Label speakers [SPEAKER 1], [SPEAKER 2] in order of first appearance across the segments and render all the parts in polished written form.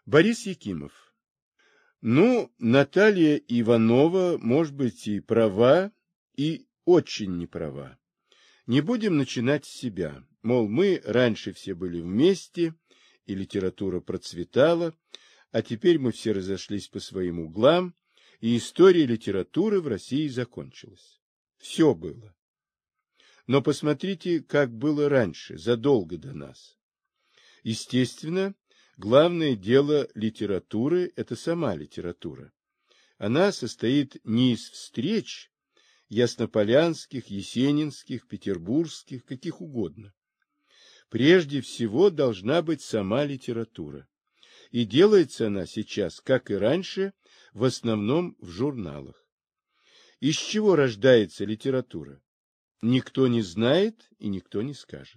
[SPEAKER 1] Борис Якимов. Ну, Наталья Иванова, может быть, и права, и очень не права. Не будем начинать с себя. Мол, мы раньше все были вместе, и литература процветала, а теперь мы все разошлись по своим углам, и история литературы в России закончилась. Все было. Но посмотрите, как было раньше, задолго до нас. Естественно, главное дело литературы – это сама литература. Она состоит не из встреч яснополянских, есенинских, петербургских, каких угодно. Прежде всего должна быть сама литература. И делается она сейчас, как и раньше, в основном в журналах. Из чего рождается литература? Никто не знает и никто не скажет.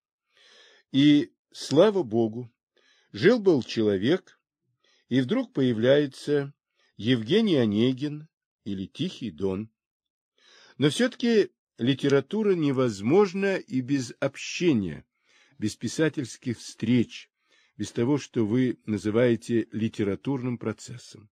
[SPEAKER 1] И, слава Богу, жил-был человек, и вдруг появляется Евгений Онегин или Тихий Дон. Но все-таки литература невозможна и без общения, без писательских встреч, без того, что вы называете литературным процессом.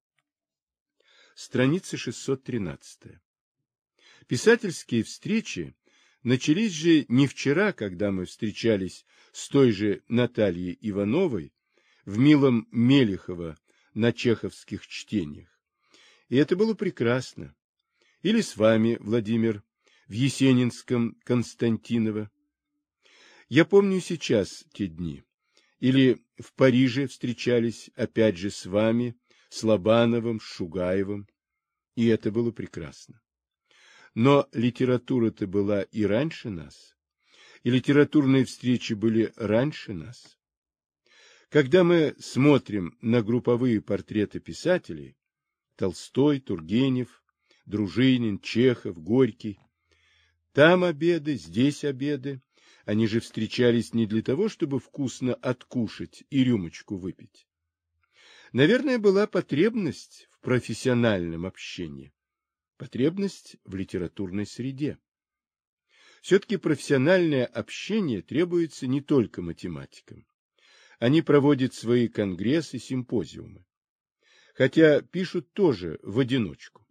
[SPEAKER 1] Страница 613. Писательские встречи начались же не вчера, когда мы встречались с той же Натальей Ивановой в милом Мелехова на чеховских чтениях. И это было прекрасно. Или с вами, Владимир, в Есенинском Константиново. Я помню сейчас те дни. Или в Париже встречались опять же с вами, с Лобановым, с Шугаевым. И это было прекрасно. Но литература-то была и раньше нас. И литературные встречи были раньше нас. Когда мы смотрим на групповые портреты писателей, Толстой, Тургенев, Дружинин, Чехов, Горький, там обеды, здесь обеды, они же встречались не для того, чтобы вкусно откушать и рюмочку выпить. Наверное, была потребность в профессиональном общении, потребность в литературной среде. Все-таки профессиональное общение требуется не только математикам. Они проводят свои конгрессы, симпозиумы. Хотя пишут тоже в одиночку.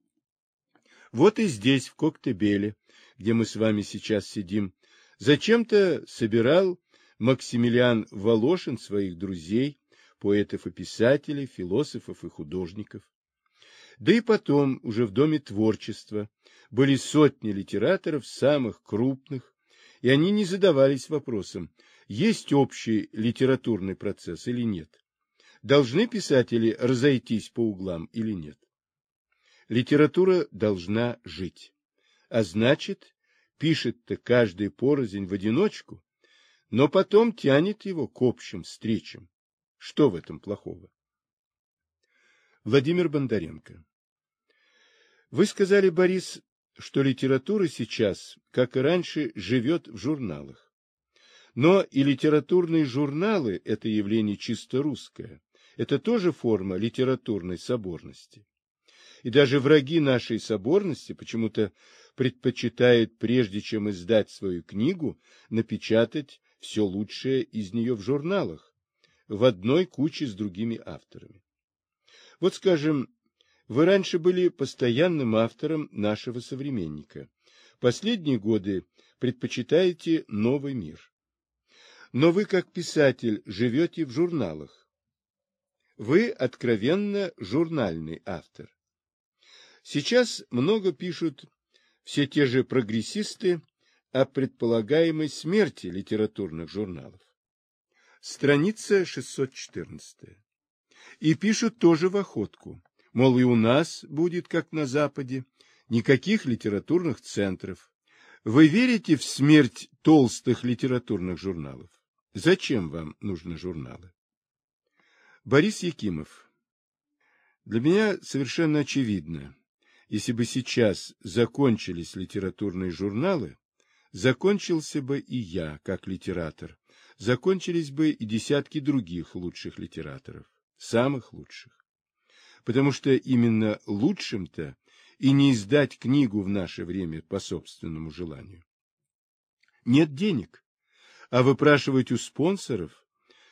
[SPEAKER 1] Вот и здесь, в Коктебеле, где мы с вами сейчас сидим, зачем-то собирал Максимилиан Волошин своих друзей, поэтов и писателей, философов и художников. Да и потом, уже в Доме творчества, были сотни литераторов, самых крупных, и они не задавались вопросом, есть общий литературный процесс или нет, должны писатели разойтись по углам или нет. Литература должна жить, а значит, пишет-то каждый порознь в одиночку, но потом тянет его к общим встречам. Что в этом плохого? Владимир Бондаренко. Вы сказали, Борис, что литература сейчас, как и раньше, живет в журналах. Но и литературные журналы – это явление чисто русское. Это тоже форма литературной соборности. И даже враги нашей соборности почему-то предпочитают, прежде чем издать свою книгу, напечатать все лучшее из нее в журналах, в одной куче с другими авторами. Вот, скажем, вы раньше были постоянным автором нашего современника. Последние годы предпочитаете «Новый мир». Но вы, как писатель, живете в журналах. Вы откровенно журнальный автор. Сейчас много пишут все те же прогрессисты о предполагаемой смерти литературных журналов. Страница 614. И пишут тоже в охотку. Мол, и у нас будет, как на Западе, никаких литературных центров. Вы верите в смерть толстых литературных журналов? Зачем вам нужны журналы? Борис Якимов. Для меня совершенно очевидно, если бы сейчас закончились литературные журналы, закончился бы и я, как литератор, закончились бы и десятки других лучших литераторов, самых лучших. Потому что именно лучшим-то и не издать книгу в наше время по собственному желанию. Нет денег, а выпрашивать у спонсоров,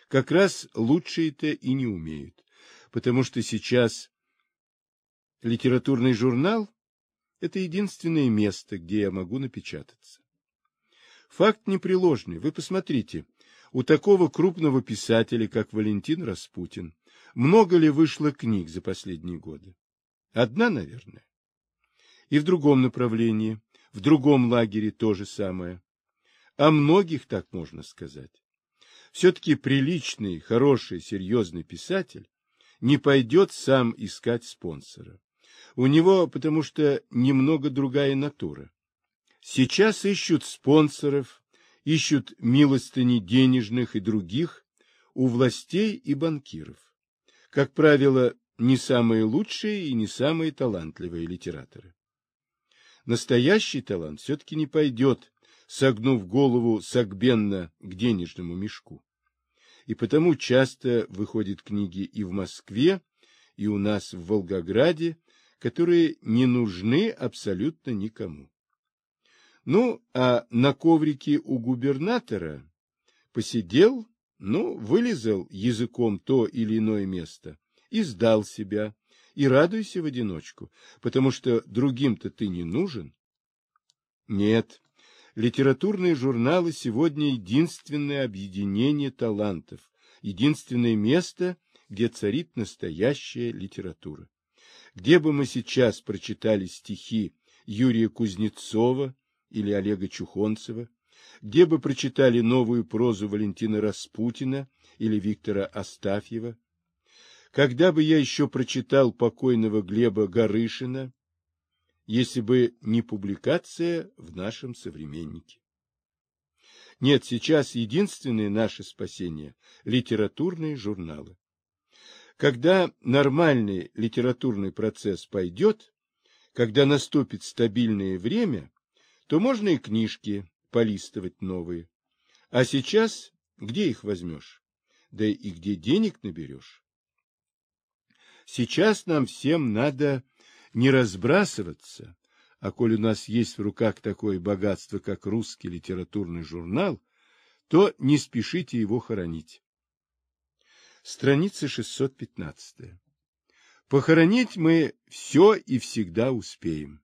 [SPEAKER 1] как раз лучшие-то и не умеют, потому что сейчас литературный журнал – это единственное место, где я могу напечататься. Факт непреложный. Вы посмотрите, у такого крупного писателя, как Валентин Распутин, много ли вышло книг за последние годы? Одна, наверное. И в другом направлении, в другом лагере то же самое. О многих так можно сказать. Все-таки приличный, хороший, серьезный писатель не пойдет сам искать спонсора. У него потому что немного другая натура. Сейчас ищут спонсоров, ищут милостыни денежных и других у властей и банкиров. Как правило, не самые лучшие и не самые талантливые литераторы. Настоящий талант все-таки не пойдет, согнув голову согбенно к денежному мешку. И потому часто выходят книги и в Москве, и у нас в Волгограде, которые не нужны абсолютно никому. Ну, а на коврике у губернатора посидел, вылезал языком то или иное место и сдал себя, и радуйся в одиночку, потому что другим-то ты не нужен. Нет, литературные журналы сегодня единственное объединение талантов, единственное место, где царит настоящая литература. Где бы мы сейчас прочитали стихи Юрия Кузнецова или Олега Чухонцева, где бы прочитали новую прозу Валентина Распутина или Виктора Астафьева, когда бы я еще прочитал покойного Глеба Горышина, если бы не публикация в нашем «Современнике». Нет, сейчас единственное наше спасение – литературные журналы. Когда нормальный литературный процесс пойдет, когда наступит стабильное время, то можно и книжки полистывать новые. А сейчас где их возьмешь? Да и где денег наберешь? Сейчас нам всем надо не разбрасываться, а коль у нас есть в руках такое богатство, как русский литературный журнал, то не спешите его хоронить. Страница 615. Похоронить мы все и всегда успеем.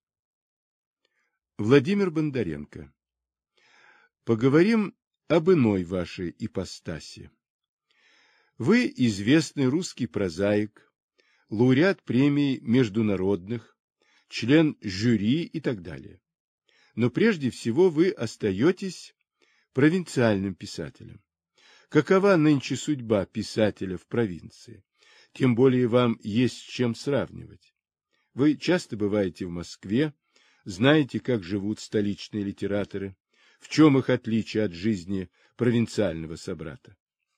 [SPEAKER 1] Владимир Бондаренко. Поговорим об иной вашей ипостаси. Вы известный русский прозаик, лауреат премий международных, член жюри и так далее. Но прежде всего вы остаетесь провинциальным писателем. Какова нынче судьба писателя в провинции? Тем более вам есть с чем сравнивать. Вы часто бываете в Москве, знаете, как живут столичные литераторы, в чем их отличие от жизни провинциального собрата.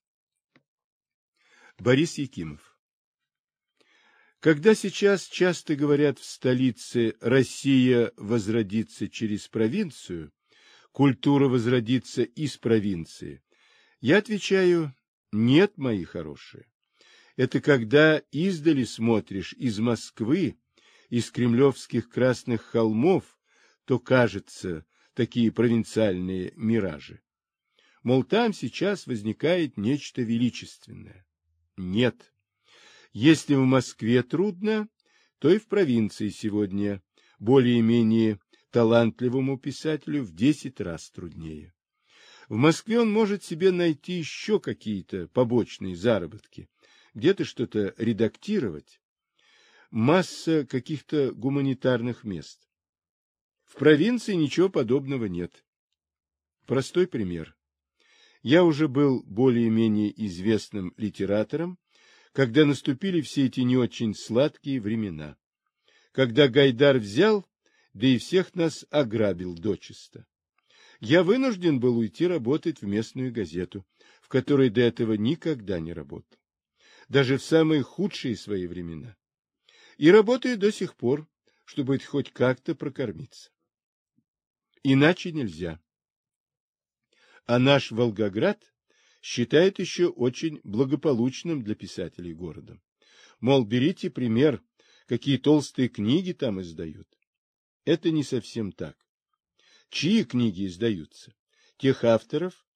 [SPEAKER 1] Борис Якимов. Когда сейчас часто говорят в столице «Россия возродится через провинцию», «Культура возродится из провинции», я отвечаю «нет, мои хорошие». Это когда издали смотришь из Москвы, из кремлевских красных холмов, то кажется такие провинциальные миражи. Мол, там сейчас возникает нечто величественное. Нет. Если в Москве трудно, то и в провинции сегодня более-менее талантливому писателю в 10 раз труднее. В Москве он может себе найти еще какие-то побочные заработки, где-то что-то редактировать. Масса каких-то гуманитарных мест. В провинции ничего подобного нет. Простой пример. Я уже был более-менее известным литератором, когда наступили все эти не очень сладкие времена. Когда Гайдар взял, да и всех нас ограбил дочисто. Я вынужден был уйти работать в местную газету, в которой до этого никогда не работал. Даже в самые худшие свои времена. И работаю до сих пор, чтобы хоть как-то прокормиться. Иначе нельзя. А наш Волгоград считает еще очень благополучным для писателей городом. Мол, берите пример, какие толстые книги там издают. Это не совсем так. Чьи книги издаются? Тех авторов,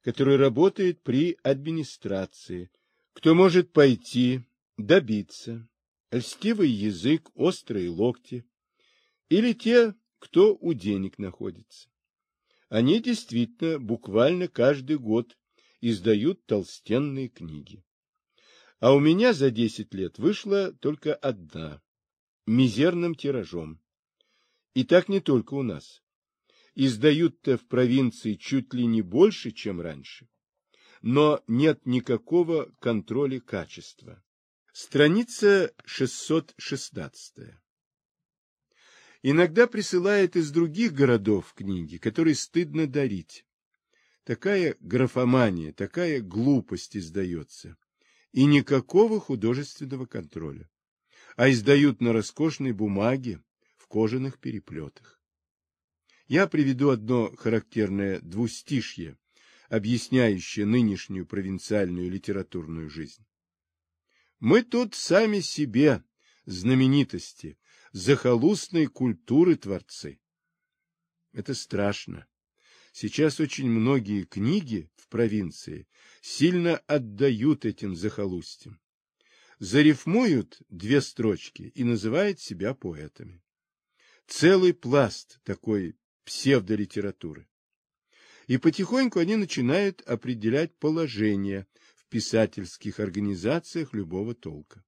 [SPEAKER 1] который работает при администрации, кто может пойти, добиться, льстивый язык, острые локти, или те, кто у денег находится. Они действительно буквально каждый год издают толстенные книги. А у меня за 10 лет вышла только одна, мизерным тиражом. И так не только у нас. Издают-то в провинции чуть ли не больше, чем раньше. Но нет никакого контроля качества. Страница 616. Иногда присылают из других городов книги, которые стыдно дарить. Такая графомания, такая глупость издается. И никакого художественного контроля. А издают на роскошной бумаге, в кожаных переплетах. Я приведу одно характерное двустишье, объясняющее нынешнюю провинциальную литературную жизнь. Мы тут сами себе, знаменитости, захолустной культуры творцы. Это страшно. Сейчас очень многие книги в провинции сильно отдают этим захолустьям. Зарифмуют 2 строчки и называют себя поэтами. Целый пласт такой псевдолитературы. И потихоньку они начинают определять положение в писательских организациях любого толка.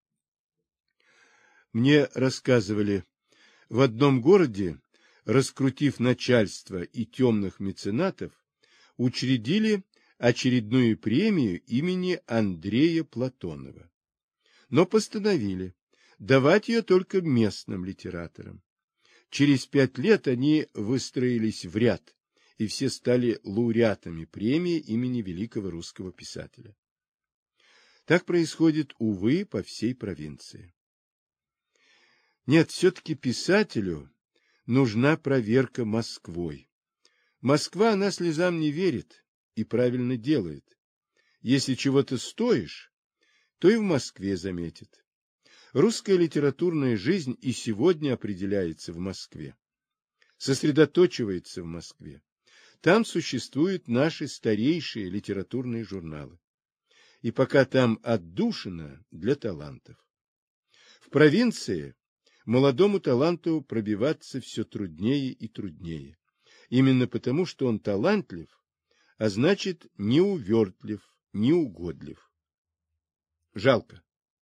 [SPEAKER 1] Мне рассказывали, в одном городе, раскрутив начальство и темных меценатов, учредили очередную премию имени Андрея Платонова. Но постановили давать ее только местным литераторам. Через 5 лет они выстроились в ряд, и все стали лауреатами премии имени великого русского писателя. Так происходит, увы, по всей провинции. Нет, все-таки писателю нужна проверка Москвой. Москва, она слезам не верит и правильно делает. Если чего-то стоишь, то и в Москве заметит. Русская литературная жизнь и сегодня определяется в Москве. Сосредоточивается в Москве. Там существуют наши старейшие литературные журналы. И пока там отдушина для талантов. В провинции молодому таланту пробиваться все труднее и труднее. Именно потому, что он талантлив, а значит, не увертлив, не угодлив. Жалко.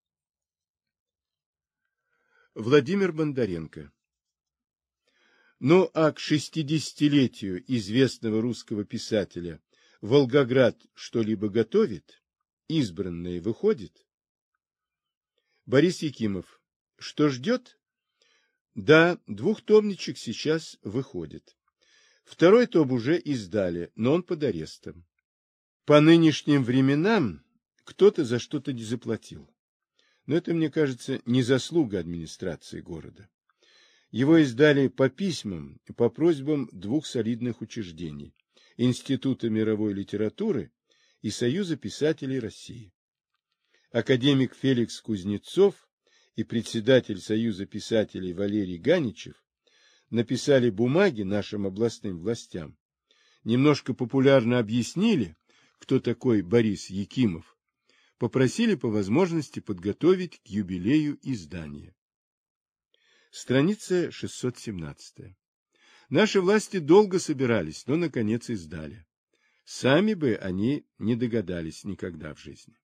[SPEAKER 1] Владимир Бондаренко. Ну, а к 60-летию известного русского писателя Волгоград что-либо готовит? Избранное выходит? Борис Якимов. Что ждет? Да, 2-томничек сейчас выходит. 2-й том уже издали, но он под арестом. По нынешним временам кто-то за что-то не заплатил. Но это, мне кажется, не заслуга администрации города. Его издали по письмам и по просьбам 2 солидных учреждений – Института мировой литературы и Союза писателей России. Академик Феликс Кузнецов и председатель Союза писателей Валерий Ганичев написали бумаги нашим областным властям, немножко популярно объяснили, кто такой Борис Якимов, попросили по возможности подготовить к юбилею издания. Страница 617. Наши власти долго собирались, но, наконец, издали. Сами бы они не догадались никогда в жизни.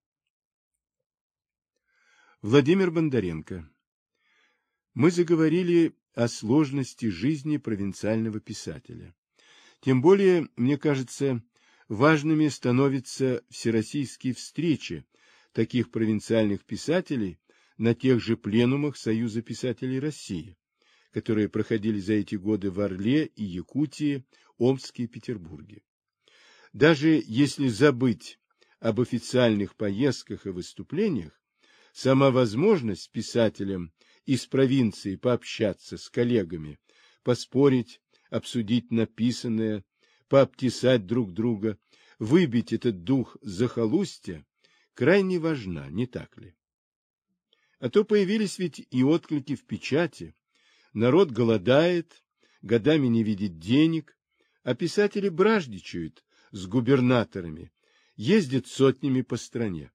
[SPEAKER 1] Владимир Бондаренко. Мы заговорили о сложности жизни провинциального писателя. Тем более, мне кажется, важными становятся всероссийские встречи таких провинциальных писателей на тех же пленумах Союза писателей России, которые проходили за эти годы в Орле и Якутии, Омске и Петербурге. Даже если забыть об официальных поездках и выступлениях, сама возможность писателям из провинции пообщаться с коллегами, поспорить, обсудить написанное, пообтесать друг друга, выбить этот дух захолустья, крайне важна, не так ли? А то появились ведь и отклики в печати. Народ голодает, годами не видит денег, а писатели бражничают, с губернаторами, ездит сотнями по стране.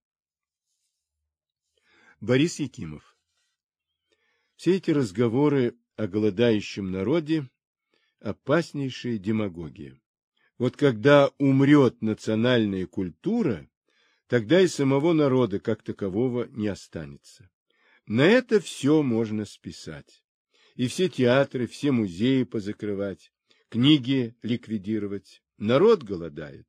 [SPEAKER 1] Борис Якимов. Все эти разговоры о голодающем народе – опаснейшая демагогия. Вот когда умрет национальная культура, тогда и самого народа как такового не останется. На это все можно списать. И все театры, все музеи позакрывать, книги ликвидировать. Народ голодает.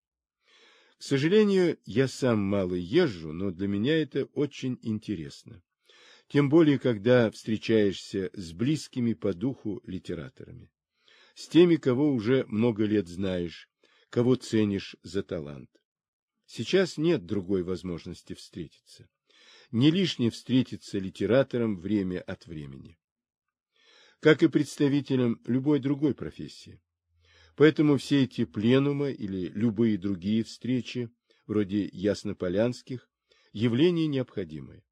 [SPEAKER 1] К сожалению, я сам мало езжу, но для меня это очень интересно. Тем более, когда встречаешься с близкими по духу литераторами. С теми, кого уже много лет знаешь, кого ценишь за талант. Сейчас нет другой возможности встретиться. Не лишне встретиться литератором время от времени. Как и представителям любой другой профессии. Поэтому все эти пленумы или любые другие встречи, вроде яснополянских, явления необходимые.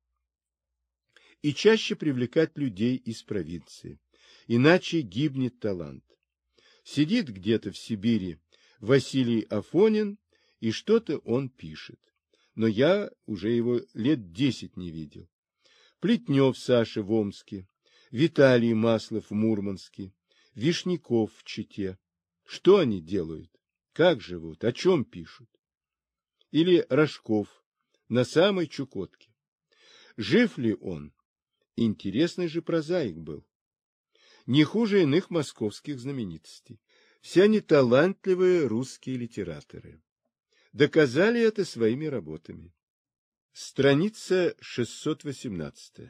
[SPEAKER 1] И чаще привлекать людей из провинции, иначе гибнет талант. Сидит где-то в Сибири Василий Афонин, и что-то он пишет. Но я уже его лет 10 не видел. Плетнев Саша в Омске, Виталий Маслов в Мурманске, Вишняков в Чите. Что они делают? Как живут? О чем пишут? Или Рожков на самой Чукотке. Жив ли он? Интересный же прозаик был. Не хуже иных московских знаменитостей. Все они талантливые русские литераторы. Доказали это своими работами. Страница 618.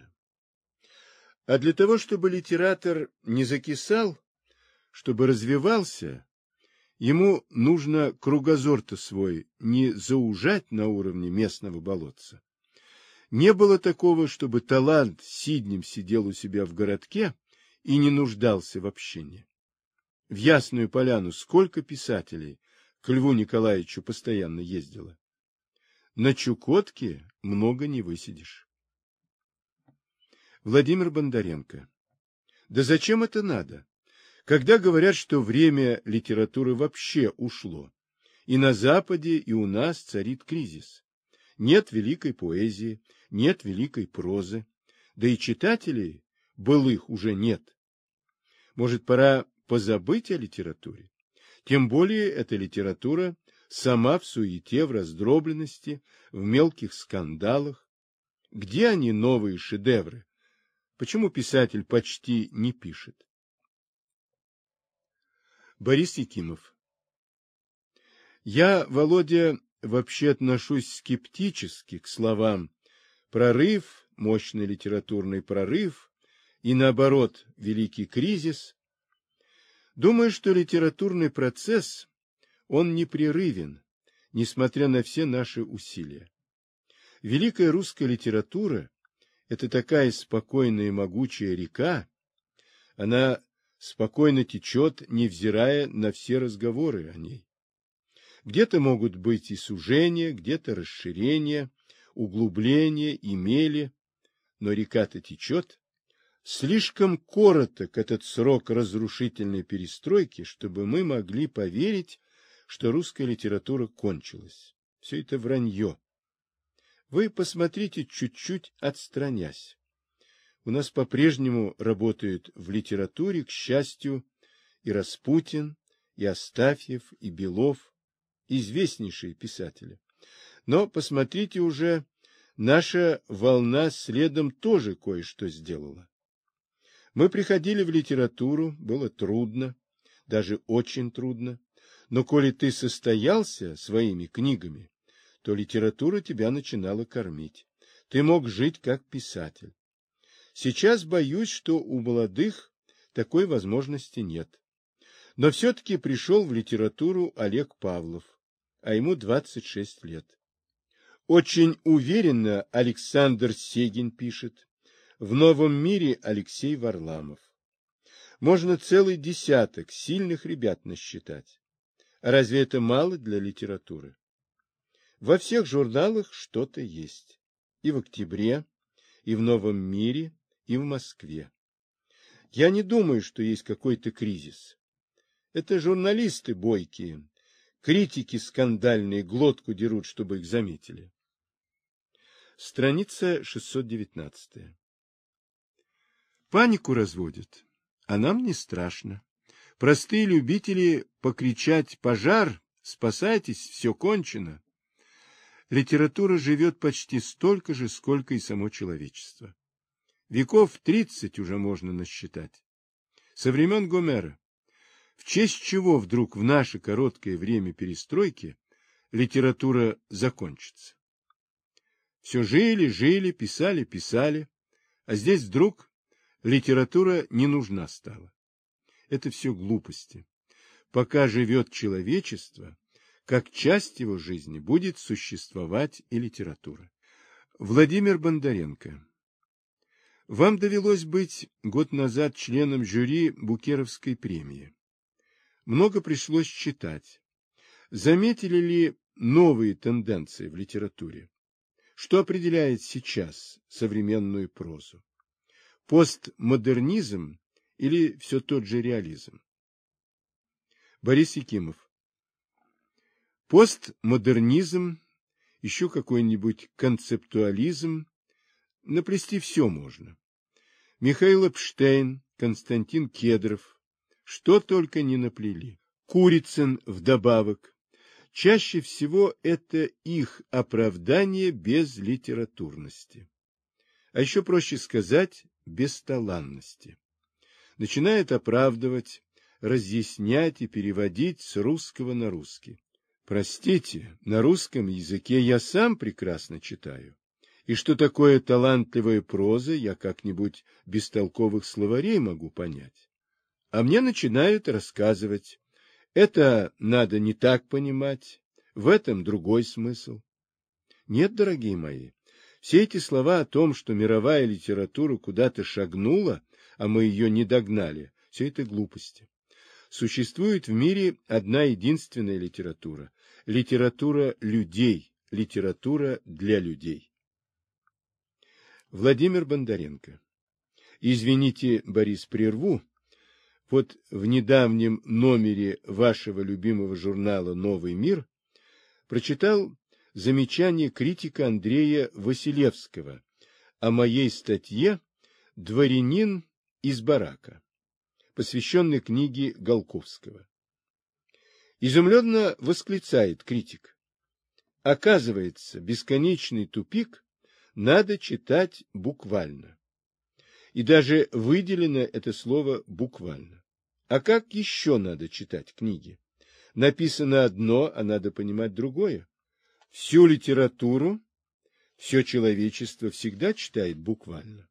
[SPEAKER 1] А для того, чтобы литератор не закисал, чтобы развивался, ему нужно кругозор-то свой не заужать на уровне местного болотца. Не было такого, чтобы талант сиднем сидел у себя в городке и не нуждался в общении. В Ясную Поляну сколько писателей к Льву Николаевичу постоянно ездило. На Чукотке много не высидишь. Владимир Бондаренко. Да зачем это надо? Когда говорят, что время литературы вообще ушло, и на Западе, и у нас царит кризис. Нет великой поэзии, нет великой прозы, да и читателей былых уже нет. Может, пора позабыть о литературе? Тем более эта литература сама в суете, в раздробленности, в мелких скандалах. Где они, новые шедевры? Почему писатель почти не пишет? Борис Якимов. Я, Володя, вообще отношусь скептически к словам «прорыв», «мощный литературный прорыв» и, наоборот, «великий кризис». Думаю, что литературный процесс, он непрерывен, несмотря на все наши усилия. Великая русская литература – это такая спокойная и могучая река, она спокойно течет, невзирая на все разговоры о ней. Где-то могут быть и сужения, где-то расширения, углубления и мели, но река-то течет. Слишком короток этот срок разрушительной перестройки, чтобы мы могли поверить, что русская литература кончилась. Все это вранье. Вы посмотрите, чуть-чуть отстранясь. У нас по-прежнему работают в литературе, к счастью, и Распутин, и Астафьев, и Белов, известнейшие писатели. Но посмотрите уже, наша волна следом тоже кое-что сделала. Мы приходили в литературу, было трудно, даже очень трудно, но коли ты состоялся своими книгами, то литература тебя начинала кормить. Ты мог жить как писатель. Сейчас боюсь, что у молодых такой возможности нет. Но все-таки пришел в литературу Олег Павлов, а ему 26 лет. Очень уверенно Александр Сегин пишет. В «Новом мире» Алексей Варламов. Можно целый десяток сильных ребят насчитать. А разве это мало для литературы? Во всех журналах что-то есть. И в «Октябре», и в «Новом мире», и в «Москве». Я не думаю, что есть какой-то кризис. Это журналисты бойкие, Критики скандальные глотку дерут, чтобы их заметили. Страница 619. Панику разводят, а нам не страшно. Простые любители покричать «пожар», «спасайтесь, все кончено». Литература живет почти столько же, сколько и само человечество. Веков 30 уже можно насчитать. Со времен Гомера. В честь чего вдруг в наше короткое время перестройки литература закончится? Все жили, писали, а здесь вдруг литература не нужна стала. Это все глупости. Пока живет человечество, как часть его жизни будет существовать и литература. Владимир Бондаренко. Вам довелось быть год назад членом жюри Букеровской премии. Много пришлось читать. Заметили ли новые тенденции в литературе? Что определяет сейчас современную прозу? Постмодернизм или все тот же реализм? Борис Якимов. Постмодернизм, еще какой-нибудь концептуализм, наплести все можно. Михаил Эпштейн, Константин Кедров, что только не наплели. Курицын вдобавок. Чаще всего это их оправдание без литературности. А еще проще сказать, бесталанности. Начинает оправдывать, разъяснять и переводить с русского на русский. Простите, на русском языке я сам прекрасно читаю. И что такое талантливая проза, я как-нибудь без толковых словарей могу понять. А мне начинают рассказывать. Это надо не так понимать, в этом другой смысл. Нет, дорогие мои, все эти слова о том, что мировая литература куда-то шагнула, а мы ее не догнали, все это глупости. Существует в мире одна единственная литература. Литература людей, литература для людей. Владимир Бондаренко. Извините, Борис, прерву. Вот в недавнем номере вашего любимого журнала «Новый мир» прочитал замечание критика Андрея Василевского о моей статье «Дворянин из барака», посвященной книге Голковского. Изумленно восклицает критик. Оказывается, бесконечный тупик надо читать буквально. И даже выделено это слово буквально. А как еще надо читать книги? Написано одно, а надо понимать другое. Всю литературу, все человечество всегда читает буквально.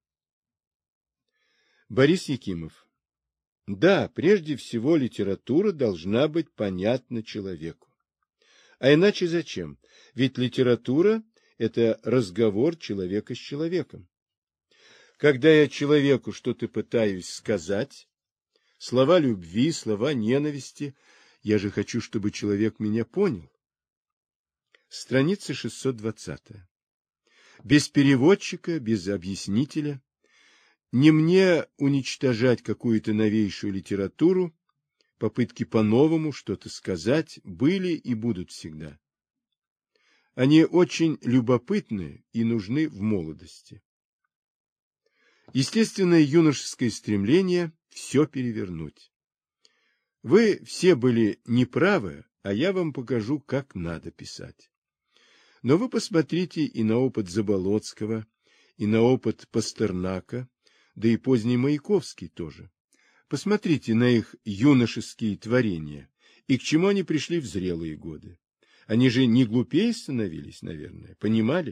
[SPEAKER 1] Борис Якимов. Да, прежде всего литература должна быть понятна человеку. А иначе зачем? Ведь литература – это разговор человека с человеком. Когда я человеку что-то пытаюсь сказать, слова любви, слова ненависти, я же хочу, чтобы человек меня понял. Страница 620. Без переводчика, без объяснителя. Не мне уничтожать какую-то новейшую литературу, попытки по-новому что-то сказать были и будут всегда. Они очень любопытны и нужны в молодости. Естественное юношеское стремление все перевернуть. Вы все были неправы, а я вам покажу, как надо писать. Но вы посмотрите и на опыт Заболоцкого, и на опыт Пастернака, да и поздний Маяковский тоже. Посмотрите на их юношеские творения, и к чему они пришли в зрелые годы. Они же не глупее становились, наверное, понимали?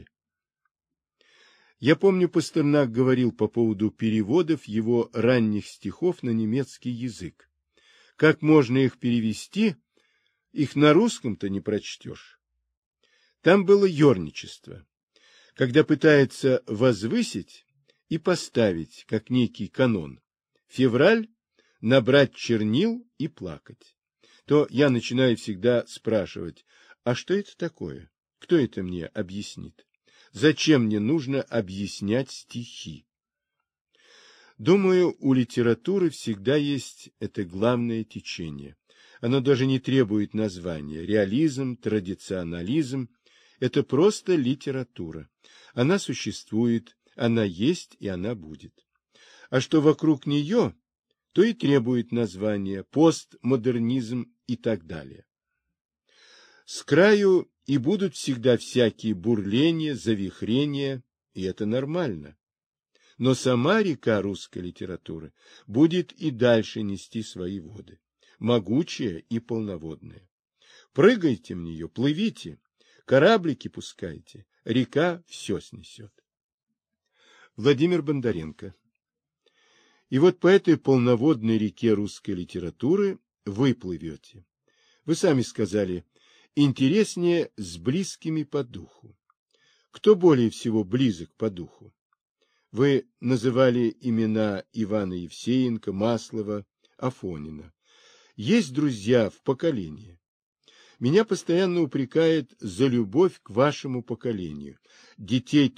[SPEAKER 1] Я помню, Пастернак говорил по поводу переводов его ранних стихов на немецкий язык. Как можно их перевести? Их на русском-то не прочтешь. Там было ерничество, когда пытается возвысить и поставить, как некий канон, февраль, набрать чернил и плакать. То я начинаю всегда спрашивать, а что это такое? Кто это мне объяснит? Зачем мне нужно объяснять стихи? Думаю, у литературы всегда есть это главное течение. Оно даже не требует названия. Реализм, традиционализм – это просто литература. Она существует, она есть и она будет. А что вокруг нее, то и требует названия: постмодернизм и так далее. С краю и будут всегда всякие бурления, завихрения, и это нормально. Но сама река русской литературы будет и дальше нести свои воды, могучая и полноводная. Прыгайте в нее, плывите, кораблики пускайте, река все снесет. Владимир Бондаренко. И вот по этой полноводной реке русской литературы вы плывете. Вы сами сказали, интереснее с близкими по духу. Кто более всего близок по духу? Вы называли имена Ивана Евсеенко, Маслова, Афонина. Есть друзья в поколении. Меня постоянно упрекают за любовь к вашему поколению, детей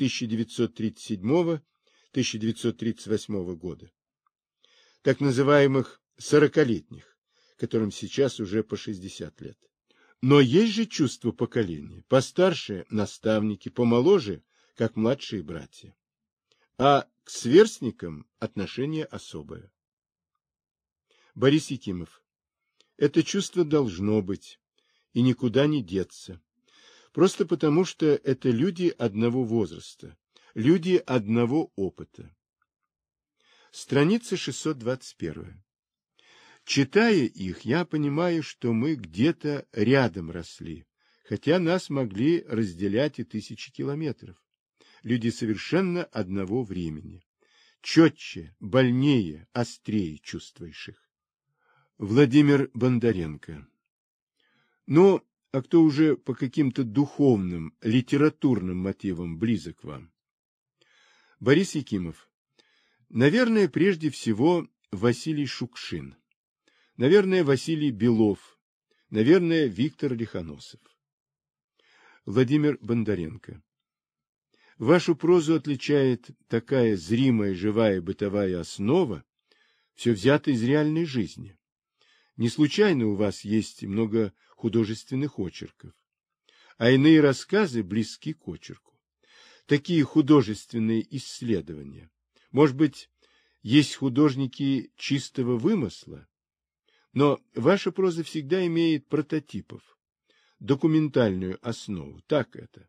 [SPEAKER 1] 1937-1938 года, так называемых 40-летних, которым сейчас уже по 60 лет. Но есть же чувство поколения, постарше наставники, помоложе, как младшие братья. А к сверстникам отношение особое. Борис Якимов. Это чувство должно быть и никуда не деться. Просто потому, что это люди одного возраста, люди одного опыта. Страница 621. Читая их, я понимаю, что мы где-то рядом росли, хотя нас могли разделять и тысячи километров. Люди совершенно одного времени. Четче, больнее, острее чувствуешь их. Владимир Бондаренко. Ну, а кто уже по каким-то духовным, литературным мотивам близок вам? Борис Якимов. Наверное, прежде всего Василий Шукшин. Наверное, Василий Белов. Наверное, Виктор Лихоносов. Владимир Бондаренко. Вашу прозу отличает такая зримая, живая бытовая основа, все взято из реальной жизни. Не случайно у вас есть много художественных очерков, а иные рассказы близки к очерку. Такие художественные исследования. Может быть, есть художники чистого вымысла, но ваша проза всегда имеет прототипов, документальную основу. Так это.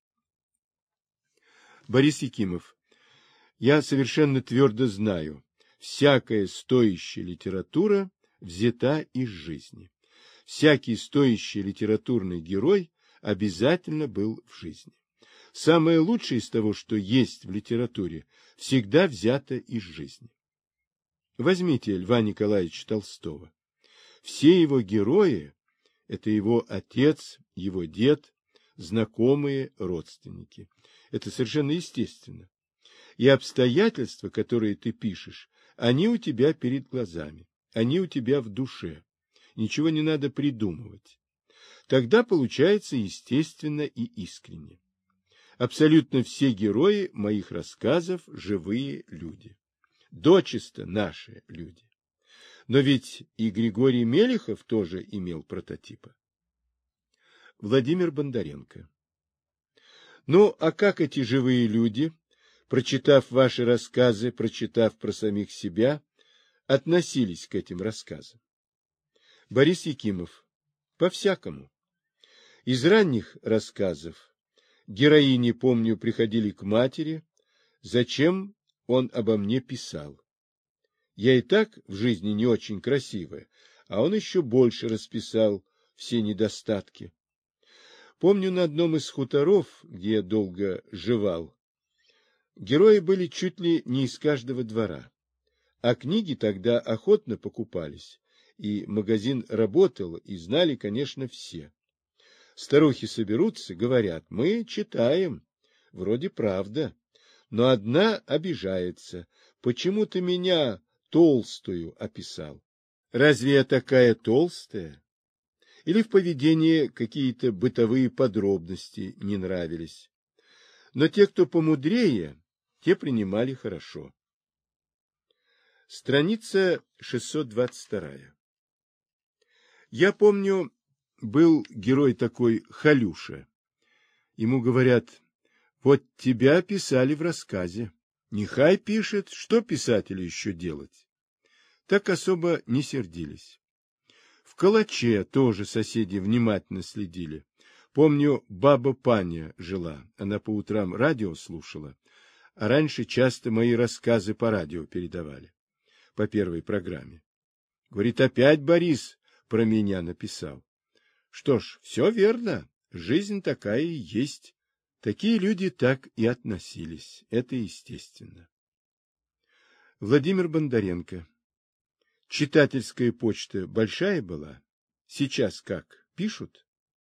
[SPEAKER 1] Борис Якимов. Я совершенно твердо знаю, всякая стоящая литература взята из жизни. Всякий стоящий литературный герой обязательно был в жизни. Самое лучшее из того, что есть в литературе, всегда взято из жизни. Возьмите Льва Николаевича Толстого. Все его герои – это его отец, его дед, знакомые, родственники. Это совершенно естественно. И обстоятельства, которые ты пишешь, они у тебя перед глазами, они у тебя в душе. Ничего не надо придумывать. Тогда получается естественно и искренне. Абсолютно все герои моих рассказов – живые люди. Дочисто наши люди. Но ведь и Григорий Мелехов тоже имел прототипа. Владимир Бондаренко. Ну, а как эти живые люди, прочитав ваши рассказы, прочитав про самих себя, относились к этим рассказам? Борис Якимов. По-всякому. Из ранних рассказов героини, помню, приходили к матери, зачем он обо мне писал. Я и так в жизни не очень красивая, а он еще больше расписал все недостатки. Помню, на одном из хуторов, где я долго жевал, герои были чуть ли не из каждого двора, а книги тогда охотно покупались, и магазин работал, и знали, конечно, все. Старухи соберутся, говорят, мы читаем, вроде правда, но одна обижается, почему ты меня толстую описал? Разве я такая толстая? Или в поведении какие-то бытовые подробности не нравились. Но те, кто помудрее, те принимали хорошо. Страница 622. Я помню, был герой такой Халюша. Ему говорят: вот тебя писали в рассказе. Нехай пишет, что писателю еще делать. Так особо не сердились. В Калаче тоже соседи внимательно следили. Помню, баба Паня жила, она по утрам радио слушала, а раньше часто мои рассказы по радио передавали, по первой программе. Говорит, опять Борис про меня написал. Что ж, все верно, жизнь такая и есть. Такие люди так и относились, это естественно. Владимир Бондаренко. Читательская почта большая была? Сейчас как? Пишут?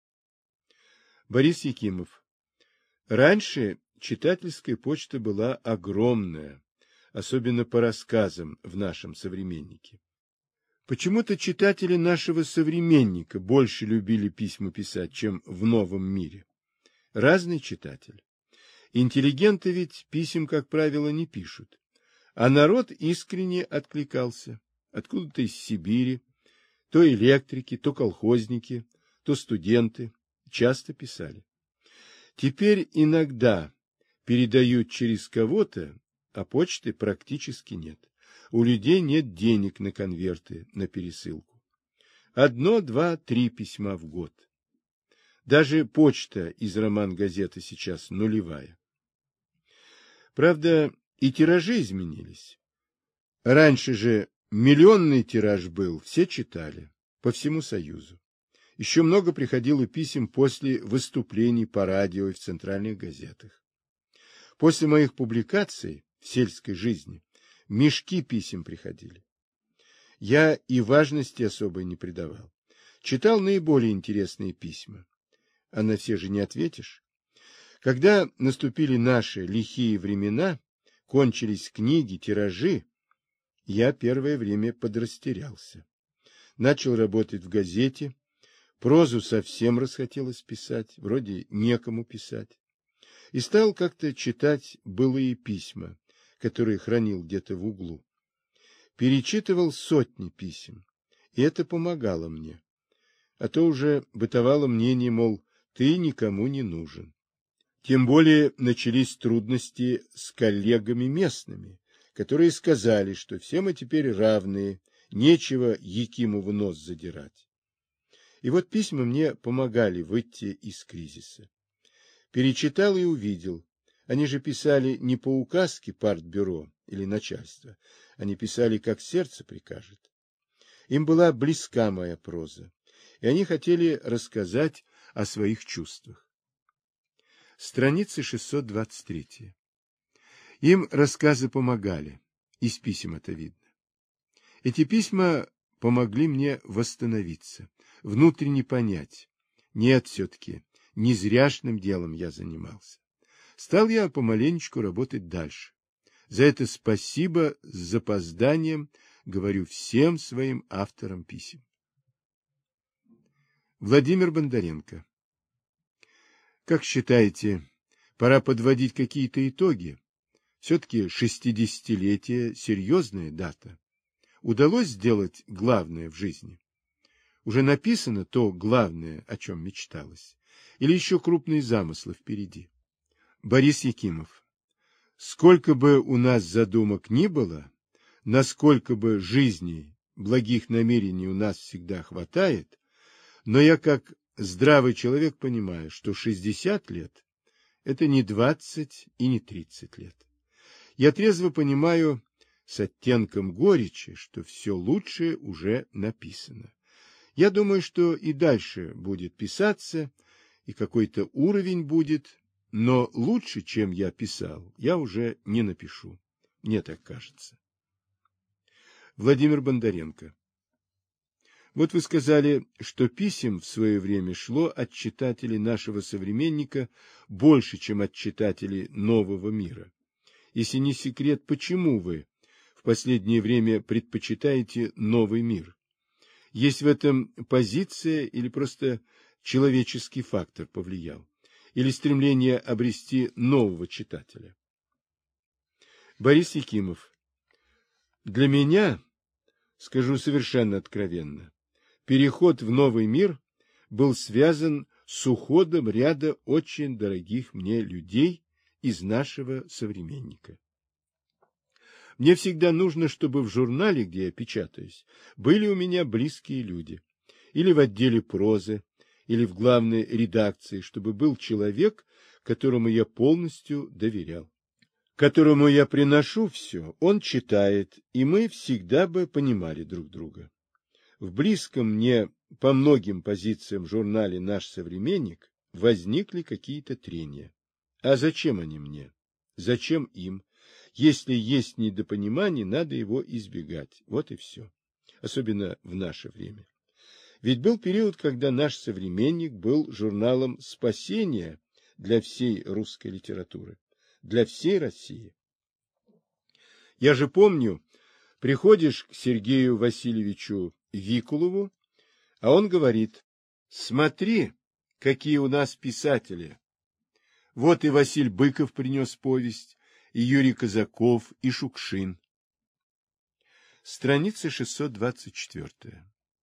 [SPEAKER 1] Борис Якимов. Раньше читательская почта была огромная, особенно по рассказам в нашем «Современнике». Почему-то читатели нашего «Современника» больше любили письма писать, чем в «Новом мире». Разный читатель. Интеллигенты ведь писем, как правило, не пишут. А народ искренне откликался. Откуда-то из Сибири. То электрики, то колхозники, то студенты. Часто писали. Теперь иногда передают через кого-то, а почты практически нет. У людей нет денег на конверты, на пересылку. 1, 2, 3 письма в год. Даже почта из роман-газеты сейчас нулевая. Правда, и тиражи изменились. Раньше же миллионный тираж был, все читали, по всему Союзу. Еще много приходило писем после выступлений по радио и в центральных газетах. После моих публикаций в сельской жизни мешки писем приходили. Я и важности особой не придавал. Читал наиболее интересные письма. А на все же не ответишь. Когда наступили наши лихие времена, кончились книги, тиражи, я первое время подрастерялся. Начал работать в газете, прозу совсем расхотелось писать, вроде некому писать. И стал как-то читать былые письма, которые хранил где-то в углу. Перечитывал сотни писем, и это помогало мне. А то уже бытовало мнение, мол, ты никому не нужен. Тем более начались трудности с коллегами местными, которые сказали, что все мы теперь равные, нечего Якимову нос задирать. И вот письма мне помогали выйти из кризиса. Перечитал и увидел. Они же писали не по указке партбюро или начальства, они писали, как сердце прикажет. Им была близка моя проза, и они хотели рассказать о своих чувствах. Страница 623. Им рассказы помогали, из писем это видно. Эти письма помогли мне восстановиться, внутренне понять. Нет, все-таки, не зряшным делом я занимался. Стал я помаленечку работать дальше. За это спасибо с запозданием говорю всем своим авторам писем. Владимир Бондаренко. Как считаете, пора подводить какие-то итоги? Все-таки 60-летие – серьезная дата. Удалось сделать главное в жизни? Уже написано то главное, о чем мечталось? Или еще крупные замыслы впереди? Борис Якимов. Сколько бы у нас задумок ни было, насколько бы жизней, благих намерений у нас всегда хватает, но я как здравый человек понимаю, что 60 лет – это не 20 и не 30 лет. Я трезво понимаю, с оттенком горечи, что все лучшее уже написано. Я думаю, что и дальше будет писаться, и какой-то уровень будет, но лучше, чем я писал, я уже не напишу. Мне так кажется. Владимир Бондаренко. Вот вы сказали, что писем в свое время шло от читателей нашего современника больше, чем от читателей нового мира. Если не секрет, почему вы в последнее время предпочитаете новый мир? Есть в этом позиция или просто человеческий фактор повлиял? Или стремление обрести нового читателя? Борис Якимов. Для меня, скажу совершенно откровенно, переход в новый мир был связан с уходом ряда очень дорогих мне людей из нашего современника. Мне всегда нужно, чтобы в журнале, где я печатаюсь, были у меня близкие люди, или в отделе прозы, или в главной редакции, чтобы был человек, которому я полностью доверял, которому я приношу все, он читает, и мы всегда бы понимали друг друга. В близком мне по многим позициям журнале «Наш современник» возникли какие-то трения. А зачем они мне? Зачем им? Если есть недопонимание, надо его избегать. Вот и все. Особенно в наше время. Ведь был период, когда «Наш современник» был журналом спасения для всей русской литературы, для всей России. Я же помню, приходишь к Сергею Васильевичу Викулову, а он говорит: смотри, какие у нас писатели. Вот и Василь Быков принес повесть, и Юрий Казаков, и Шукшин. Страница 624.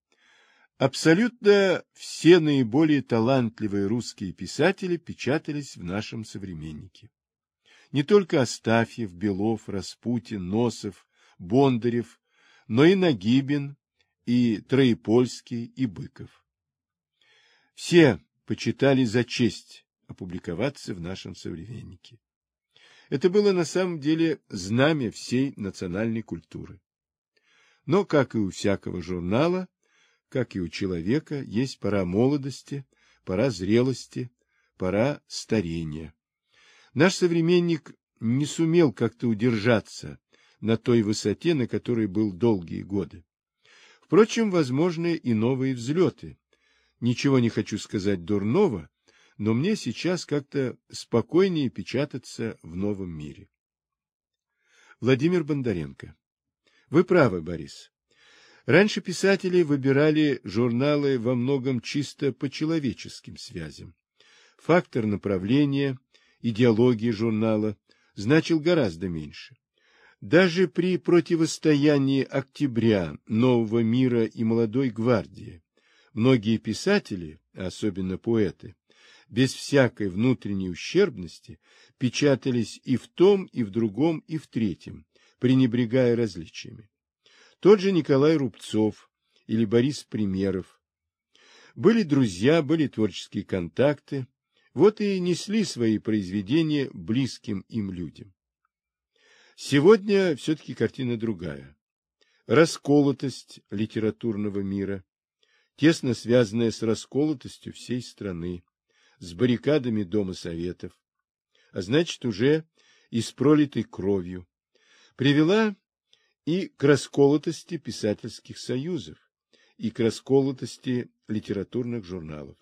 [SPEAKER 1] Абсолютно все наиболее талантливые русские писатели печатались в нашем современнике. Не только Астафьев, Белов, Распутин, Носов, Бондарев, но и Нагибин, и Троепольский, и Быков. Все почитали за честь опубликоваться в нашем современнике. Это было на самом деле знамя всей национальной культуры. Но, как и у всякого журнала, как и у человека, есть пора молодости, пора зрелости, пора старения. Наш современник не сумел как-то удержаться на той высоте, на которой был долгие годы. Впрочем, возможны и новые взлеты. Ничего не хочу сказать дурного, но мне сейчас как-то спокойнее печататься в новом мире. Владимир Бондаренко. Вы правы, Борис. Раньше писатели выбирали журналы во многом чисто по человеческим связям. Фактор направления, идеологии журнала значил гораздо меньше. Даже при противостоянии «Октября», «Нового мира» и «Молодой гвардии» многие писатели, особенно поэты, без всякой внутренней ущербности печатались и в том, и в другом, и в третьем, пренебрегая различиями. Тот же Николай Рубцов или Борис Примеров. Были друзья, были творческие контакты, вот и несли свои произведения близким им людям. Сегодня все-таки картина другая. Расколотость литературного мира, тесно связанная с расколотостью всей страны, с баррикадами Дома Советов, а значит уже и с пролитой кровью, привела и к расколотости писательских союзов, и к расколотости литературных журналов.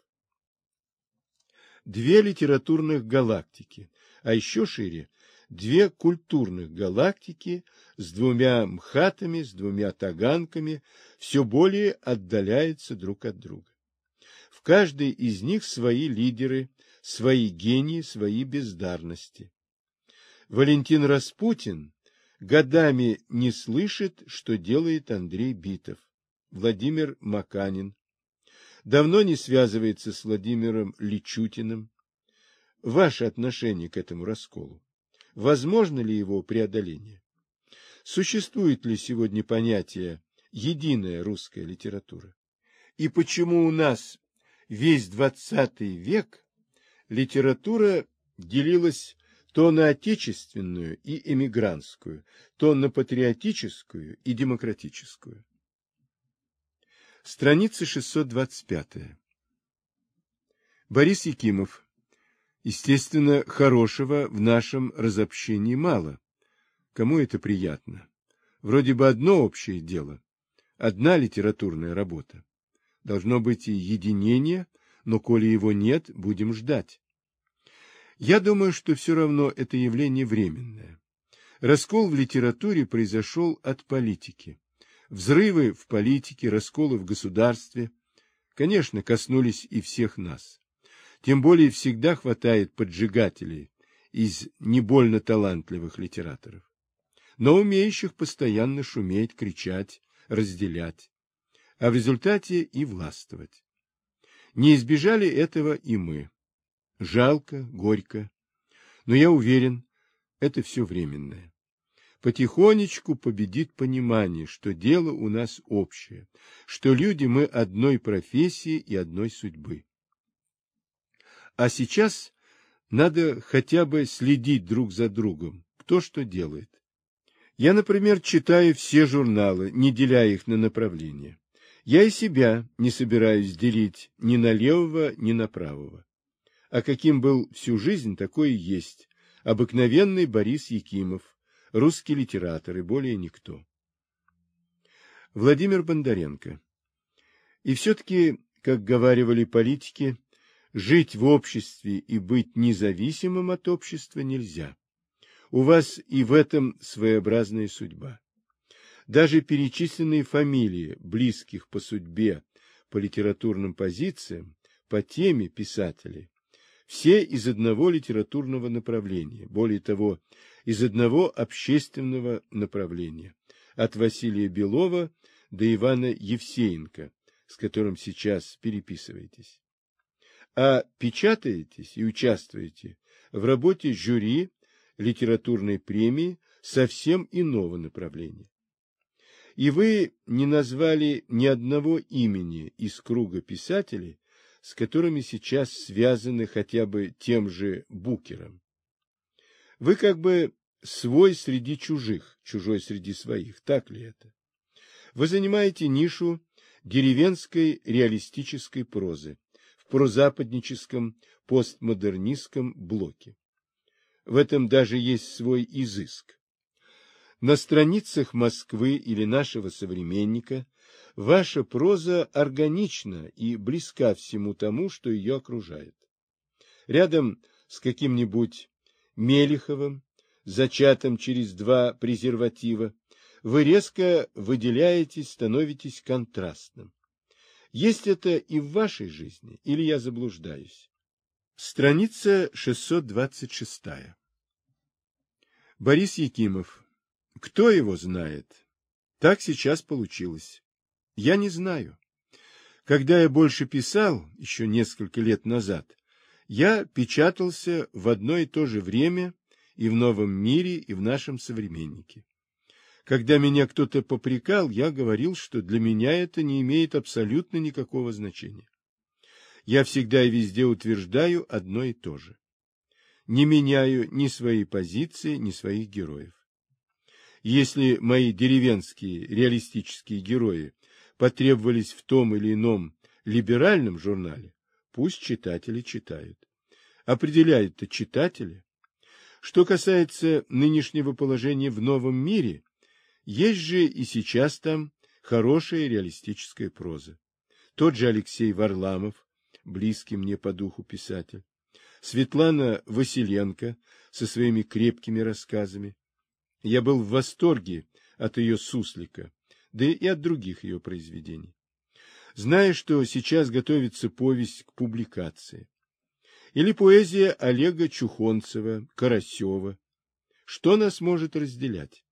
[SPEAKER 1] Две литературных галактики, а еще шире две культурных галактики с двумя МХАТами, с двумя Таганками все более отдаляются друг от друга. В каждой из них свои лидеры, свои гении, свои бездарности. Валентин Распутин годами не слышит, что делает Андрей Битов, Владимир Маканин. Давно не связывается с Владимиром Личутиным. Ваше отношение к этому расколу? Возможно ли его преодоление? Существует ли сегодня понятие «единая русская литература»? И почему у нас весь XX век литература делилась то на отечественную и эмигрантскую, то на патриотическую и демократическую? Страница 625. Борис Якимов. Естественно, хорошего в нашем разобщении мало. Кому это приятно? Вроде бы одно общее дело, одна литературная работа. Должно быть и единение, но коли его нет, будем ждать. Я думаю, что все равно это явление временное. Раскол в литературе произошел от политики. Взрывы в политике, расколы в государстве, конечно, коснулись и всех нас. Тем более всегда хватает поджигателей из не больно талантливых литераторов, но умеющих постоянно шуметь, кричать, разделять. а в результате и властвовать. Не избежали этого и мы. Жалко, горько, но я уверен, это все временное. Потихонечку победит понимание, что дело у нас общее, что люди мы одной профессии и одной судьбы. А сейчас надо хотя бы следить друг за другом, кто что делает. Я, например, читаю все журналы, не деля их на направления. Я и себя не собираюсь делить ни на левого, ни на правого. А каким был всю жизнь, такой и есть. Обыкновенный Борис Якимов, русский литератор и более никто. Владимир Бондаренко. И все-таки, как говаривали политики, жить в обществе и быть независимым от общества нельзя. У вас и в этом своеобразная судьба. Даже перечисленные фамилии близких по судьбе, по литературным позициям, по теме писателей, все из одного литературного направления, более того, из одного общественного направления, от Василия Белова до Ивана Евсеенко, с которым сейчас переписываетесь. А печатаетесь и участвуете в работе жюри литературной премии совсем иного направления. И вы не назвали ни одного имени из круга писателей, с которыми сейчас связаны хотя бы тем же Букером. Вы как бы свой среди чужих, чужой среди своих, так ли это? Вы занимаете нишу деревенской реалистической прозы в прозападническом постмодернистском блоке. В этом даже есть свой изыск. На страницах Москвы или нашего современника ваша проза органична и близка всему тому, что ее окружает. Рядом с каким-нибудь Мелиховым, зачатым через 2 презерватива, вы резко выделяетесь, становитесь контрастным. Есть это и в вашей жизни, или я заблуждаюсь? Страница 626. Борис Якимов. Кто его знает? Так сейчас получилось. Я не знаю. Когда я больше писал, еще несколько лет назад, я печатался в одно и то же время и в «Новом мире», и в нашем «Современнике». Когда меня кто-то попрекал, я говорил, что для меня это не имеет абсолютно никакого значения. Я всегда и везде утверждаю одно и то же. Не меняю ни своей позиции, ни своих героев. Если мои деревенские реалистические герои потребовались в том или ином либеральном журнале, пусть читатели читают. Определяют-то читатели. Что касается нынешнего положения в «Новом мире», есть же и сейчас там хорошая реалистическая проза. Тот же Алексей Варламов, близкий мне по духу писатель, Светлана Василенко со своими крепкими рассказами. Я был в восторге от ее «Суслика», да и от других ее произведений. Зная, что сейчас готовится повесть к публикации. Или поэзия Олега Чухонцева, Карасева. Что нас может разделять?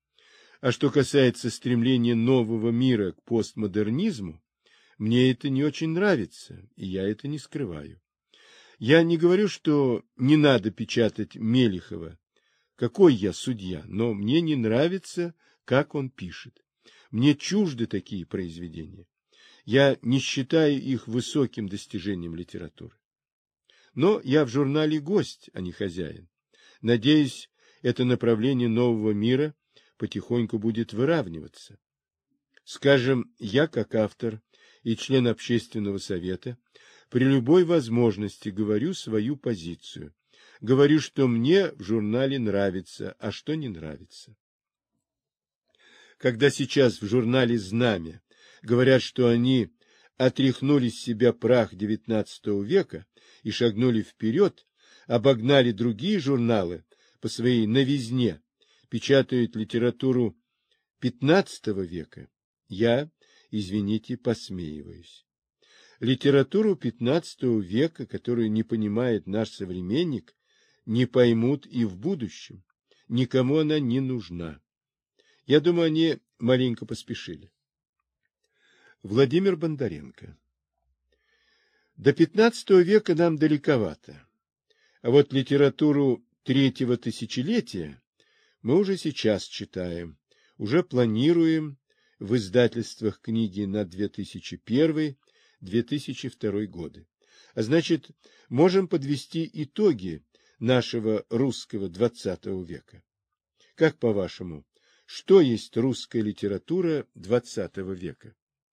[SPEAKER 1] А что касается стремления нового мира к постмодернизму, мне это не очень нравится, и я это не скрываю. Я не говорю, что не надо печатать Мелихова. Какой я судья, но мне не нравится, как он пишет. Мне чужды такие произведения. Я не считаю их высоким достижением литературы. Но я в журнале гость, а не хозяин. Надеюсь, это направление нового мира потихоньку будет выравниваться. Скажем, я, как автор и член общественного совета, при любой возможности говорю свою позицию. Говорю, что мне в журнале нравится, а что не нравится. Когда сейчас в журнале «Знамя» говорят, что они отряхнули с себя прах XIX века и шагнули вперед, обогнали другие журналы по своей новизне, печатают литературу XV века, я, извините, посмеиваюсь. Литературу XV века, которую не понимает наш современник, не поймут и в будущем. Никому она не нужна. Я думаю, они маленько поспешили. Владимир Бондаренко. До XV века нам далековато, а вот литературу третьего тысячелетия мы уже сейчас читаем, уже планируем в издательствах книги на 2001-2002 годы. А значит, можем подвести итоги нашего русского XX века. Как по-вашему, что есть русская литература XX века?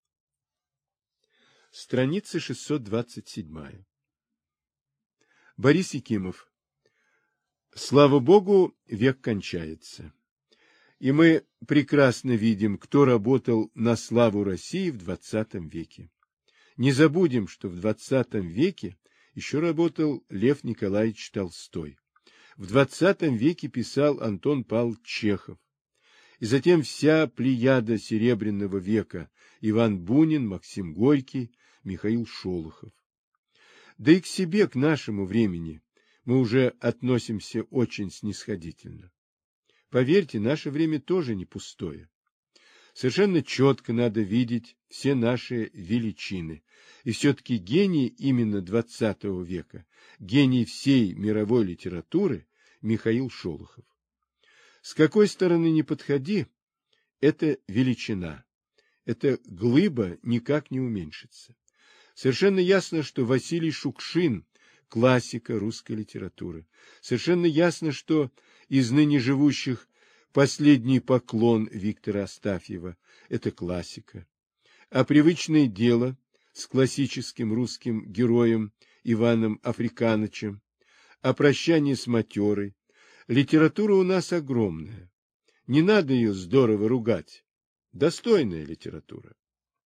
[SPEAKER 1] Страница 627. Борис Якимов. Слава Богу, век кончается. И мы прекрасно видим, кто работал на славу России в XX веке. Не забудем, что в XX веке еще работал Лев Николаевич Толстой. В XX веке писал Антон Павлович Чехов. И затем вся плеяда Серебряного века: Иван Бунин, Максим Горький, Михаил Шолохов. Да и к себе, к нашему времени, мы уже относимся очень снисходительно. Поверьте, наше время тоже не пустое. Совершенно четко надо видеть все наши величины. И все-таки гений именно XX века, гений всей мировой литературы Михаил Шолохов. С какой стороны ни подходи, это величина, эта глыба никак не уменьшится. Совершенно ясно, что Василий Шукшин – классика русской литературы. Совершенно ясно, что из ныне живущих «Последний поклон» Виктора Астафьева – это классика. А «Привычное дело» с классическим русским героем Иваном Африканычем, а «Прощание с матерой». Литература у нас огромная. Не надо ее здорово ругать. Достойная литература.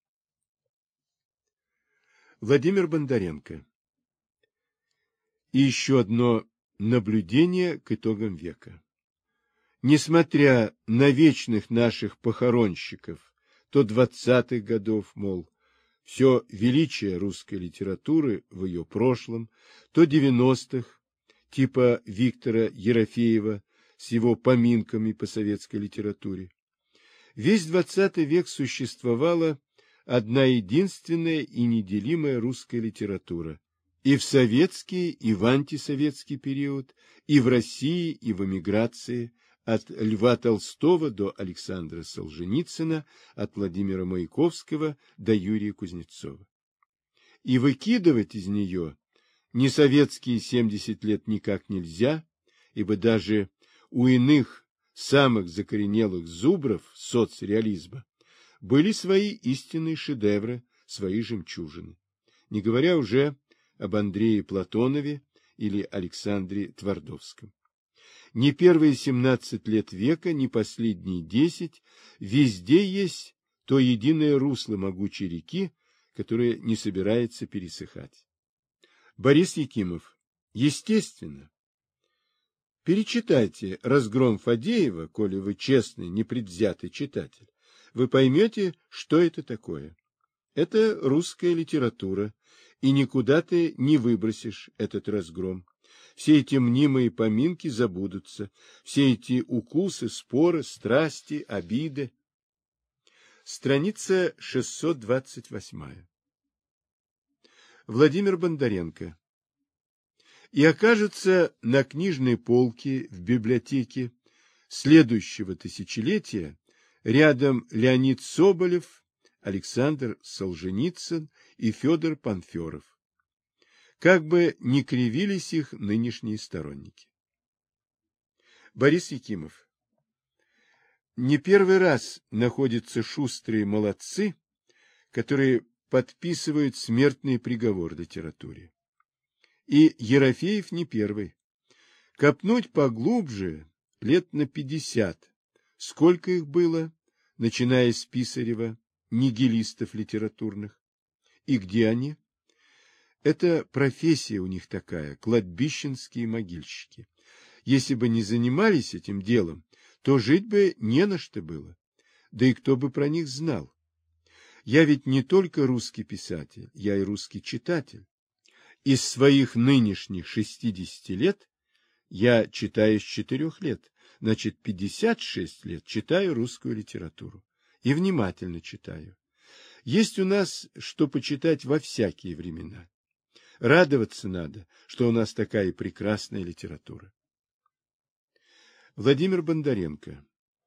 [SPEAKER 1] Владимир Бондаренко. И еще одно наблюдение к итогам века. Несмотря на вечных наших похоронщиков, то 20-х годов, мол, все величие русской литературы в ее прошлом, то 90-х, типа Виктора Ерофеева с его поминками по советской литературе. Весь 20 век существовала одна единственная и неделимая русская литература. И в советский, и в антисоветский период, и в России, и в эмиграции, от Льва Толстого до Александра Солженицына, от Владимира Маяковского до Юрия Кузнецова. И выкидывать из нее несоветские 70 лет никак нельзя, ибо даже у иных самых закоренелых зубров соцреализма были свои истинные шедевры, свои жемчужины, не говоря уже об Андрее Платонове или Александре Твардовском. Ни первые 17 лет века, ни последние 10, везде есть то единое русло могучей реки, которое не собирается пересыхать. Борис Якимов. Естественно. Перечитайте «Разгром Фадеева», коли вы честный, непредвзятый читатель. Вы поймете, что это такое. Это русская литература, и никуда ты не выбросишь этот разгром. Все эти мнимые поминки забудутся, все эти укусы, споры, страсти, обиды. Страница 628. Владимир Бондаренко. И окажется на книжной полке в библиотеке следующего тысячелетия рядом Леонид Соболев, Александр Солженицын и Федор Панферов. Как бы ни кривились их нынешние сторонники. Борис Якимов. Не первый раз находятся шустрые молодцы, которые подписывают смертный приговор литературе. И Ерофеев не первый. Копнуть поглубже лет на 50. Сколько их было, начиная с Писарева, нигилистов литературных. И где они? Это профессия у них такая, кладбищенские могильщики. Если бы не занимались этим делом, то жить бы не на что было. Да и кто бы про них знал? Я ведь не только русский писатель, я и русский читатель. Из своих нынешних 60 лет я читаю с 4 лет, значит, 56 лет читаю русскую литературу. И внимательно читаю. Есть у нас что почитать во всякие времена. Радоваться надо, что у нас такая прекрасная литература. Владимир Бондаренко.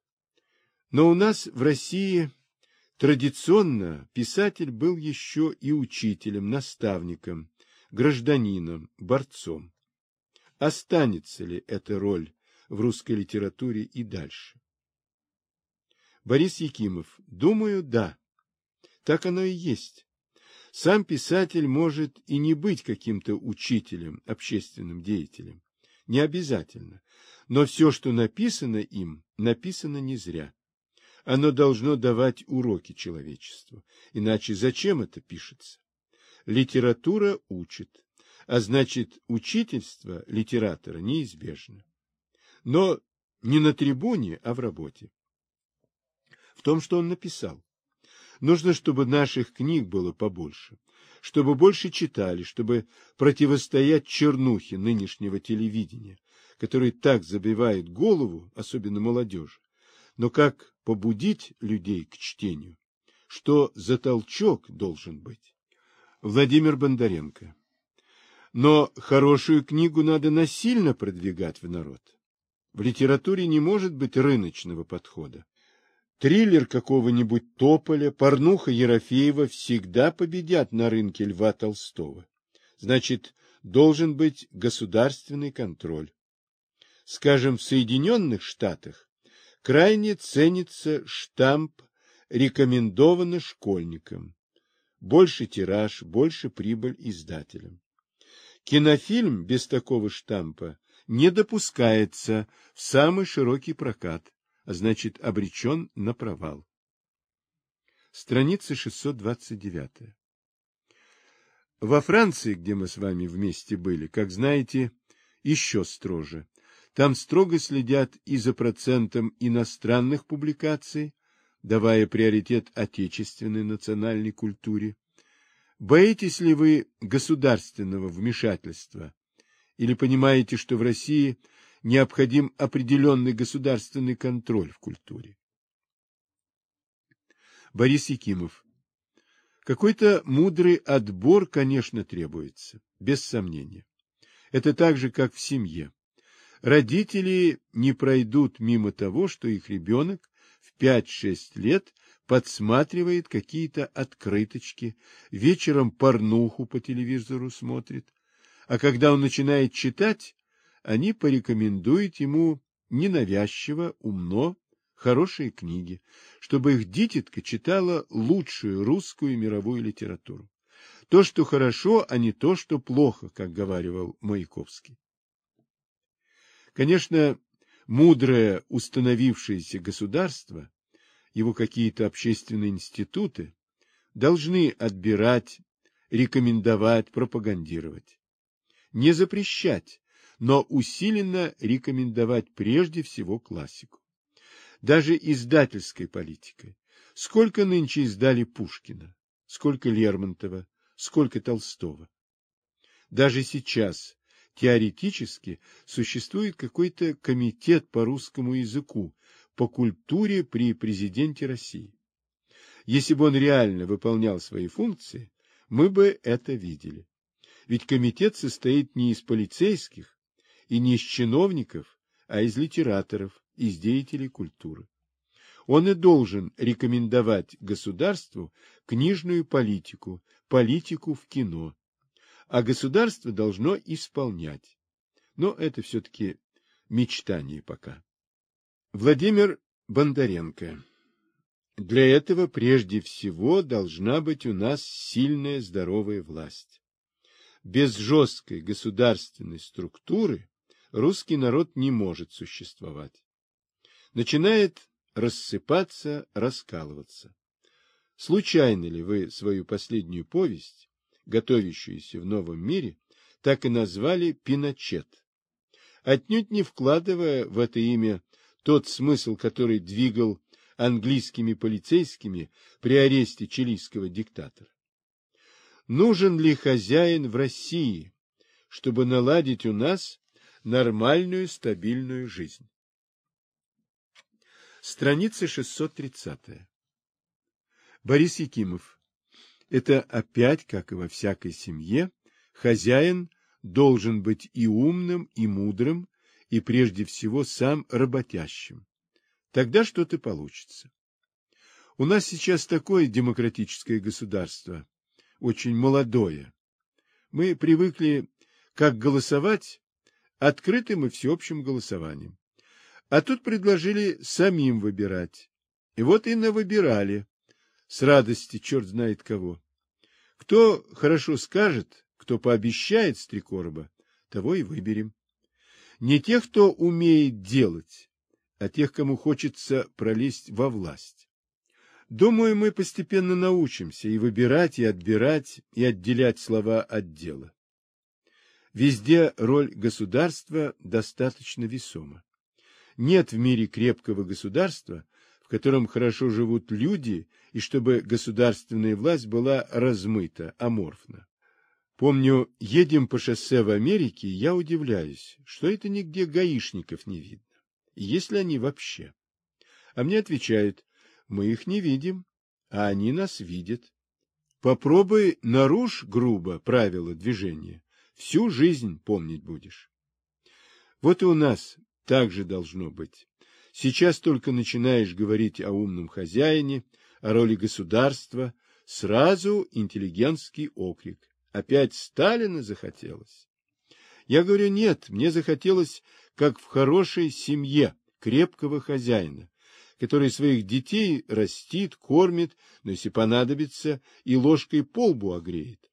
[SPEAKER 1] Но у нас в России традиционно писатель был еще и учителем, наставником, гражданином, борцом. Останется ли эта роль в русской литературе и дальше? Борис Якимов. Думаю, да. Так оно и есть. Сам писатель может и не быть каким-то учителем, общественным деятелем. Не обязательно. Но все, что написано им, написано не зря. Оно должно давать уроки человечеству. Иначе зачем это пишется? Литература учит, а значит, учительство литератора неизбежно. Но не на трибуне, а в работе. В том, что он написал. Нужно, чтобы наших книг было побольше, чтобы больше читали, чтобы противостоять чернухе нынешнего телевидения, который так забивает голову, особенно молодежи. Но как побудить людей к чтению? Что за толчок должен быть? Владимир Бондаренко. Но хорошую книгу надо насильно продвигать в народ. В литературе не может быть рыночного подхода. Триллер какого-нибудь Тополя, порнуха Ерофеева всегда победят на рынке Льва Толстого. Значит, должен быть государственный контроль. Скажем, в Соединенных Штатах крайне ценится штамп «рекомендовано школьникам». Больше тираж, больше прибыль издателям. Кинофильм без такого штампа не допускается в самый широкий прокат, а значит, обречен на провал. Страница 629. Во Франции, где мы с вами вместе были, как знаете, еще строже. Там строго следят и за процентом иностранных публикаций, давая приоритет отечественной национальной культуре. Боитесь ли вы государственного вмешательства? Или понимаете, что в России необходим определенный государственный контроль в культуре? Борис Якимов. Какой-то мудрый отбор, конечно, требуется, без сомнения. Это так же, как в семье. Родители не пройдут мимо того, что их ребенок в 5-6 лет подсматривает какие-то открыточки, вечером порнуху по телевизору смотрит, а когда он начинает читать, они порекомендуют ему ненавязчиво, умно, хорошие книги, чтобы их дитятка читала лучшую русскую мировую литературу. То, что хорошо, а не то, что плохо, как говаривал Маяковский. Конечно, мудрое установившееся государство, его какие-то общественные институты, должны отбирать, рекомендовать, пропагандировать. Не запрещать, но усиленно рекомендовать прежде всего классику. Даже издательской политикой. Сколько нынче издали Пушкина, сколько Лермонтова, сколько Толстого. Даже сейчас теоретически существует какой-то комитет по русскому языку, по культуре при президенте России. Если бы он реально выполнял свои функции, мы бы это видели. Ведь комитет состоит не из полицейских и не из чиновников, а из литераторов, из деятелей культуры. Он и должен рекомендовать государству книжную политику, политику в кино, а государство должно исполнять. Но это все-таки мечтание пока. Владимир Бондаренко. Для этого прежде всего должна быть у нас сильная здоровая власть. Без жесткой государственной структуры русский народ не может существовать. Начинает рассыпаться, раскалываться. Случайно ли вы свою последнюю повесть, готовящуюся в новом мире, так и назвали «Пиночет», отнюдь не вкладывая в это имя тот смысл, который двигал английскими полицейскими при аресте чилийского диктатора? Нужен ли хозяин в России, чтобы наладить у нас нормальную стабильную жизнь? Страница 630. Борис Якимов. Это опять, как и во всякой семье, хозяин должен быть и умным, и мудрым, и прежде всего сам работящим. Тогда что-то получится. У нас сейчас такое демократическое государство, очень молодое. Мы привыкли как голосовать открытым и всеобщим голосованием. А тут предложили самим выбирать. И вот и навыбирали. С радости черт знает кого. Кто хорошо скажет, кто пообещает с 3 короба, того и выберем. Не тех, кто умеет делать, а тех, кому хочется пролезть во власть. Думаю, мы постепенно научимся и выбирать, и отбирать, и отделять слова от дела. Везде роль государства достаточно весома. Нет в мире крепкого государства, в котором хорошо живут люди, и чтобы государственная власть была размыта, аморфна. Помню, едем по шоссе в Америке, и я удивляюсь, что это нигде гаишников не видно, если они вообще. А мне отвечают, мы их не видим, а они нас видят. Попробуй нарушь грубо правила движения, всю жизнь помнить будешь. Вот и у нас так же должно быть. Сейчас только начинаешь говорить о умном хозяине, о роли государства, сразу интеллигентский окрик. Опять Сталина захотелось? Я говорю, нет, мне захотелось, как в хорошей семье, крепкого хозяина, который своих детей растит, кормит, но если понадобится, и ложкой по лбу огреет.